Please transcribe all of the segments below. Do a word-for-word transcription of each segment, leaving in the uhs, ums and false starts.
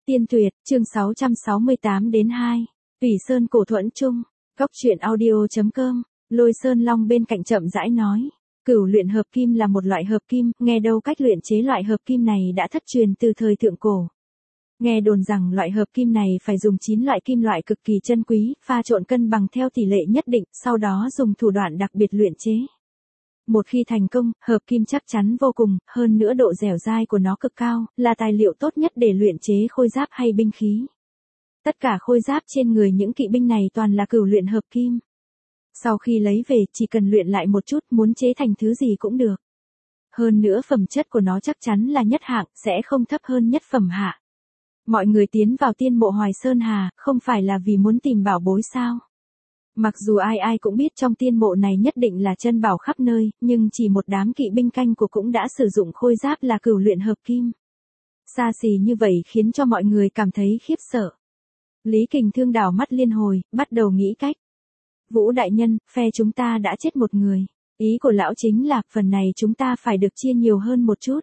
Tiên Tuyệt, chương sáu trăm sáu mươi tám đến hai. Tùy Sơn Cổ Thuẫn Trung, Góc truyện audio.com, Lôi Sơn Long bên cạnh chậm rãi nói. Cửu luyện hợp kim là một loại hợp kim, nghe đâu cách luyện chế loại hợp kim này đã thất truyền từ thời thượng cổ. Nghe đồn rằng loại hợp kim này phải dùng chín loại kim loại cực kỳ chân quý, pha trộn cân bằng theo tỷ lệ nhất định, sau đó dùng thủ đoạn đặc biệt luyện chế. Một khi thành công, hợp kim chắc chắn vô cùng, hơn nữa độ dẻo dai của nó cực cao, là tài liệu tốt nhất để luyện chế khôi giáp hay binh khí. Tất cả khôi giáp trên người những kỵ binh này toàn là cửu luyện hợp kim. Sau khi lấy về, chỉ cần luyện lại một chút, muốn chế thành thứ gì cũng được. Hơn nữa phẩm chất của nó chắc chắn là nhất hạng, sẽ không thấp hơn nhất phẩm hạ. Mọi người tiến vào tiên mộ Hoài Sơn Hà, không phải là vì muốn tìm bảo bối sao? Mặc dù ai ai cũng biết trong tiên mộ này nhất định là chân bảo khắp nơi, nhưng chỉ một đám kỵ binh canh của cũng đã sử dụng khôi giáp là cửu luyện hợp kim. Xa xỉ như vậy khiến cho mọi người cảm thấy khiếp sợ. Lý Kình Thương đảo mắt liên hồi, bắt đầu nghĩ cách. Vũ đại nhân, phe chúng ta đã chết một người. Ý của lão chính là, phần này chúng ta phải được chia nhiều hơn một chút.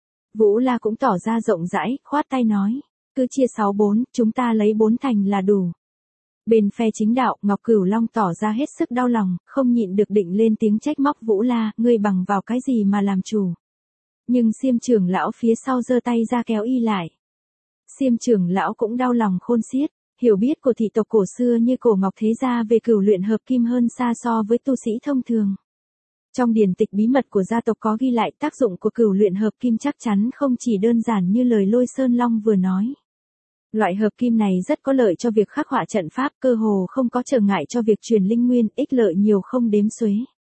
Vũ La cũng tỏ ra rộng rãi, khoát tay nói. Cứ chia sáu bốn, chúng ta lấy bốn thành là đủ. Bên phe chính đạo, Ngọc Cửu Long tỏ ra hết sức đau lòng, không nhịn được định lên tiếng trách móc Vũ La, ngươi bằng vào cái gì mà làm chủ. Nhưng Xiêm trưởng lão phía sau giơ tay ra kéo y lại. Xiêm trưởng lão cũng đau lòng khôn xiết, hiểu biết của thị tộc cổ xưa như cổ Ngọc Thế Gia về cửu luyện hợp kim hơn xa so với tu sĩ thông thường. Trong điển tịch bí mật của gia tộc có ghi lại tác dụng của cửu luyện hợp kim chắc chắn không chỉ đơn giản như lời Lôi Sơn Long vừa nói. Loại hợp kim này rất có lợi cho việc khắc họa trận pháp, cơ hồ không có trở ngại cho việc truyền linh nguyên, ích lợi nhiều không đếm xuế.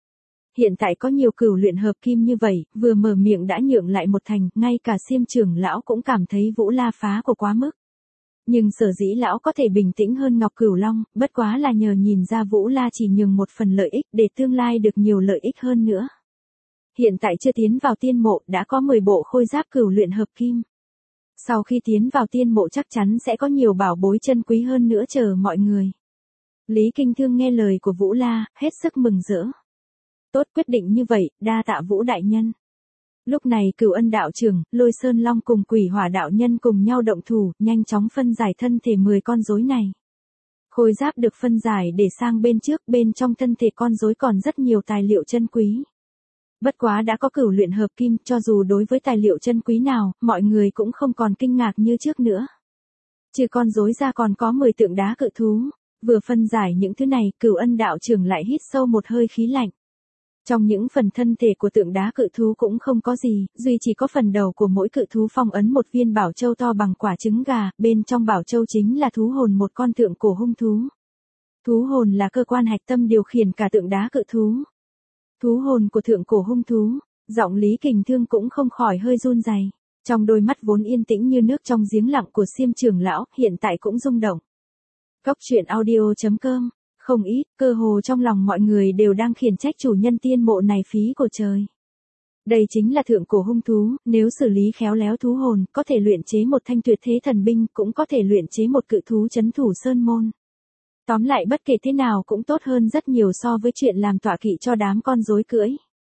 Hiện tại có nhiều cửu luyện hợp kim như vậy, vừa mở miệng đã nhượng lại một thành, ngay cả Xiêm trưởng lão cũng cảm thấy Vũ La phá của quá mức. Nhưng sở dĩ lão có thể bình tĩnh hơn Ngọc Cửu Long, bất quá là nhờ nhìn ra Vũ La chỉ nhường một phần lợi ích để tương lai được nhiều lợi ích hơn nữa. Hiện tại chưa tiến vào tiên mộ, đã có mười bộ khôi giáp cửu luyện hợp kim. Sau khi tiến vào tiên mộ chắc chắn sẽ có nhiều bảo bối chân quý hơn nữa chờ mọi người. Lý Kinh Thương nghe lời của Vũ La, hết sức mừng rỡ. Tốt, quyết định như vậy, đa tạ Vũ đại nhân. Lúc này Cửu Ân đạo trưởng, Lôi Sơn Long cùng Quỷ Hỏa đạo nhân cùng nhau động thủ, nhanh chóng phân giải thân thể mười con rối này. Khôi giáp được phân giải để sang bên trước, bên trong thân thể con rối còn rất nhiều tài liệu chân quý. Bất quá đã có cửu luyện hợp kim, cho dù đối với tài liệu chân quý nào, mọi người cũng không còn kinh ngạc như trước nữa. Trừ con rối ra còn có mười tượng đá cự thú, vừa phân giải những thứ này, Cửu Ân đạo trưởng lại hít sâu một hơi khí lạnh. Trong những phần thân thể của tượng đá cự thú cũng không có gì, duy chỉ có phần đầu của mỗi cự thú phong ấn một viên bảo châu to bằng quả trứng gà, bên trong bảo châu chính là thú hồn một con thượng cổ hung thú. Thú hồn là cơ quan hạch tâm điều khiển cả tượng đá cự thú. Thú hồn của thượng cổ hung thú, giọng Lý Kình Thương cũng không khỏi hơi run rẩy. Trong đôi mắt vốn yên tĩnh như nước trong giếng lặng của Xiêm trưởng lão, hiện tại cũng rung động. Góc truyện audio.com, không ít, cơ hồ trong lòng mọi người đều đang khiển trách chủ nhân tiên mộ này phí của trời. Đây chính là thượng cổ hung thú, nếu xử lý khéo léo thú hồn, có thể luyện chế một thanh tuyệt thế thần binh, cũng có thể luyện chế một cự thú trấn thủ sơn môn. Tóm lại bất kể thế nào cũng tốt hơn rất nhiều so với chuyện làm tọa kỵ cho đám con rối cưỡi.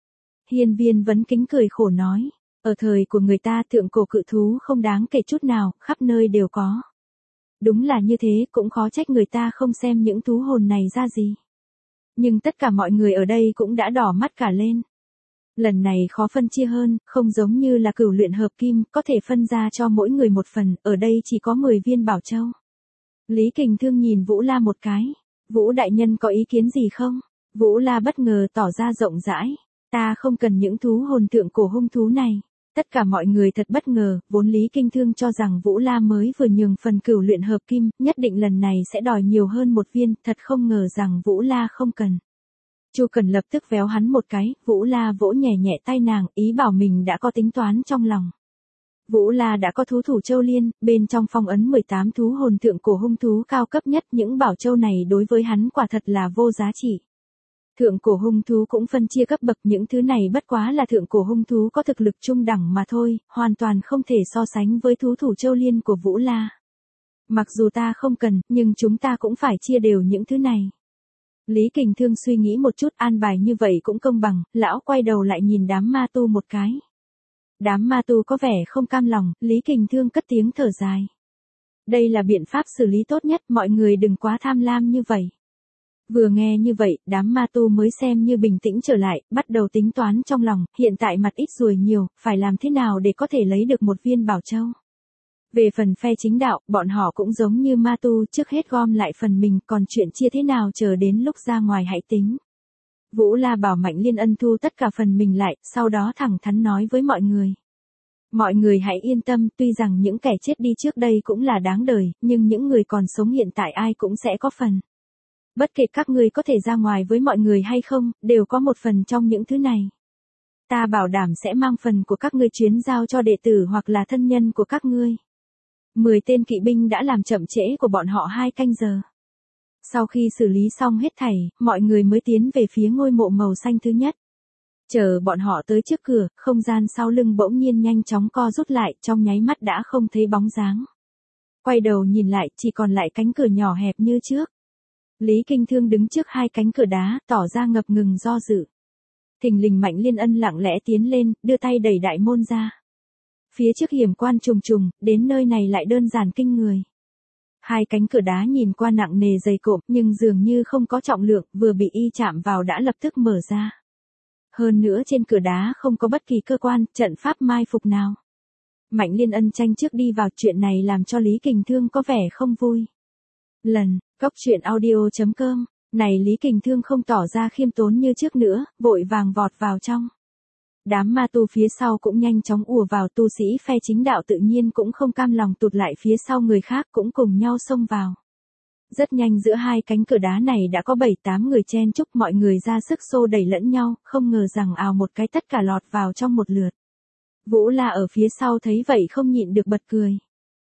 Hiên Viên Vấn Kính cười khổ nói, ở thời của người ta thượng cổ cự thú không đáng kể chút nào, khắp nơi đều có. Đúng là như thế, cũng khó trách người ta không xem những thú hồn này ra gì. Nhưng tất cả mọi người ở đây cũng đã đỏ mắt cả lên. Lần này khó phân chia hơn, không giống như là cửu luyện hợp kim, có thể phân ra cho mỗi người một phần, ở đây chỉ có mười viên bảo châu. Lý Kình Thương nhìn Vũ La một cái. Vũ đại nhân có ý kiến gì không? Vũ La bất ngờ tỏ ra rộng rãi. Ta không cần những thú hồn thượng cổ hung thú này. Tất cả mọi người thật bất ngờ, vốn Lý Kinh Thương cho rằng Vũ La mới vừa nhường phần cửu luyện hợp kim, nhất định lần này sẽ đòi nhiều hơn một viên, thật không ngờ rằng Vũ La không cần. Chu Cần lập tức véo hắn một cái, Vũ La vỗ nhẹ nhẹ tay nàng, ý bảo mình đã có tính toán trong lòng. Vũ La đã có thú thủ châu liên, bên trong phong ấn mười tám thú hồn thượng cổ hung thú cao cấp nhất, những bảo châu này đối với hắn quả thật là vô giá trị. Thượng cổ hung thú cũng phân chia cấp bậc, những thứ này bất quá là thượng cổ hung thú có thực lực trung đẳng mà thôi, hoàn toàn không thể so sánh với thú thủ châu liên của Vũ La. Mặc dù ta không cần, nhưng chúng ta cũng phải chia đều những thứ này. Lý Kình Thương suy nghĩ một chút, an bài như vậy cũng công bằng, lão quay đầu lại nhìn đám ma tu một cái. Đám ma tu có vẻ không cam lòng, Lý Kình Thương cất tiếng thở dài. Đây là biện pháp xử lý tốt nhất, mọi người đừng quá tham lam như vậy. Vừa nghe như vậy, đám ma tu mới xem như bình tĩnh trở lại, bắt đầu tính toán trong lòng, hiện tại mặt ít ruồi nhiều, phải làm thế nào để có thể lấy được một viên bảo châu. Về phần phe chính đạo, bọn họ cũng giống như ma tu, trước hết gom lại phần mình, còn chuyện chia thế nào chờ đến lúc ra ngoài hãy tính. Vũ La bảo Mạnh Liên Ân thu tất cả phần mình lại, sau đó thẳng thắn nói với mọi người. Mọi người hãy yên tâm, tuy rằng những kẻ chết đi trước đây cũng là đáng đời, nhưng những người còn sống hiện tại ai cũng sẽ có phần. Bất kể các ngươi có thể ra ngoài với mọi người hay không, đều có một phần trong những thứ này. Ta bảo đảm sẽ mang phần của các ngươi chuyến giao cho đệ tử hoặc là thân nhân của các ngươi. Mười tên kỵ binh đã làm chậm trễ của bọn họ hai canh giờ. Sau khi xử lý xong hết thảy, mọi người mới tiến về phía ngôi mộ màu xanh thứ nhất. Chờ bọn họ tới trước cửa, không gian sau lưng bỗng nhiên nhanh chóng co rút lại, trong nháy mắt đã không thấy bóng dáng. Quay đầu nhìn lại, chỉ còn lại cánh cửa nhỏ hẹp như trước. Lý Kinh Thương đứng trước hai cánh cửa đá, tỏ ra ngập ngừng do dự. Thình lình Mạnh Liên Ân lặng lẽ tiến lên, đưa tay đẩy đại môn ra. Phía trước hiểm quan trùng trùng, đến nơi này lại đơn giản kinh người. Hai cánh cửa đá nhìn qua nặng nề dày cộm, nhưng dường như không có trọng lượng, vừa bị y chạm vào đã lập tức mở ra. Hơn nữa trên cửa đá không có bất kỳ cơ quan, trận pháp mai phục nào. Mạnh Liên Ân tranh trước đi vào, chuyện này làm cho Lý Kình Thương có vẻ không vui. Lần, góc truyện audio chấm com, này Lý Kình Thương không tỏ ra khiêm tốn như trước nữa, vội vàng vọt vào trong. Đám ma tu phía sau cũng nhanh chóng ùa vào, tu sĩ phe chính đạo tự nhiên cũng không cam lòng tụt lại phía sau người khác, cũng cùng nhau xông vào. Rất nhanh giữa hai cánh cửa đá này đã có bảy tám người chen chúc, mọi người ra sức xô đẩy lẫn nhau, không ngờ rằng ào một cái tất cả lọt vào trong một lượt. Vũ La ở phía sau thấy vậy không nhịn được bật cười.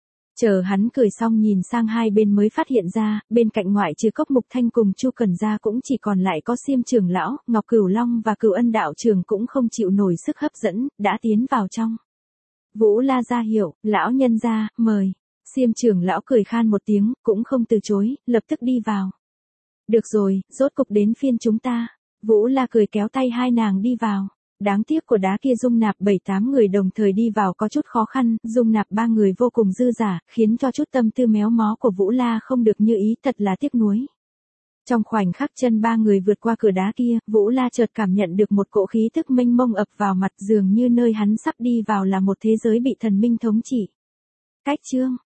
Chờ hắn cười xong nhìn sang hai bên mới phát hiện ra, bên cạnh ngoại trừ Cốc Mục Thanh cùng Chu Cẩn ra cũng chỉ còn lại có Xiêm trưởng lão, Ngọc Cửu Long và Cửu Ân đạo trưởng cũng không chịu nổi sức hấp dẫn, đã tiến vào trong. Vũ La ra hiệu, lão nhân gia, mời. Xiêm trưởng lão cười khan một tiếng, cũng không từ chối, lập tức đi vào. Được rồi, rốt cục đến phiên chúng ta. Vũ La cười kéo tay hai nàng đi vào. Đáng tiếc của đá kia dung nạp bảy tám người đồng thời đi vào có chút khó khăn, dung nạp ba người vô cùng dư dả, khiến cho chút tâm tư méo mó của Vũ La không được như ý, thật là tiếc nuối. Trong khoảnh khắc chân ba người vượt qua cửa đá kia, Vũ La chợt cảm nhận được một cỗ khí thức mênh mông ập vào mặt, dường như nơi hắn sắp đi vào là một thế giới bị thần minh thống trị. Cách chương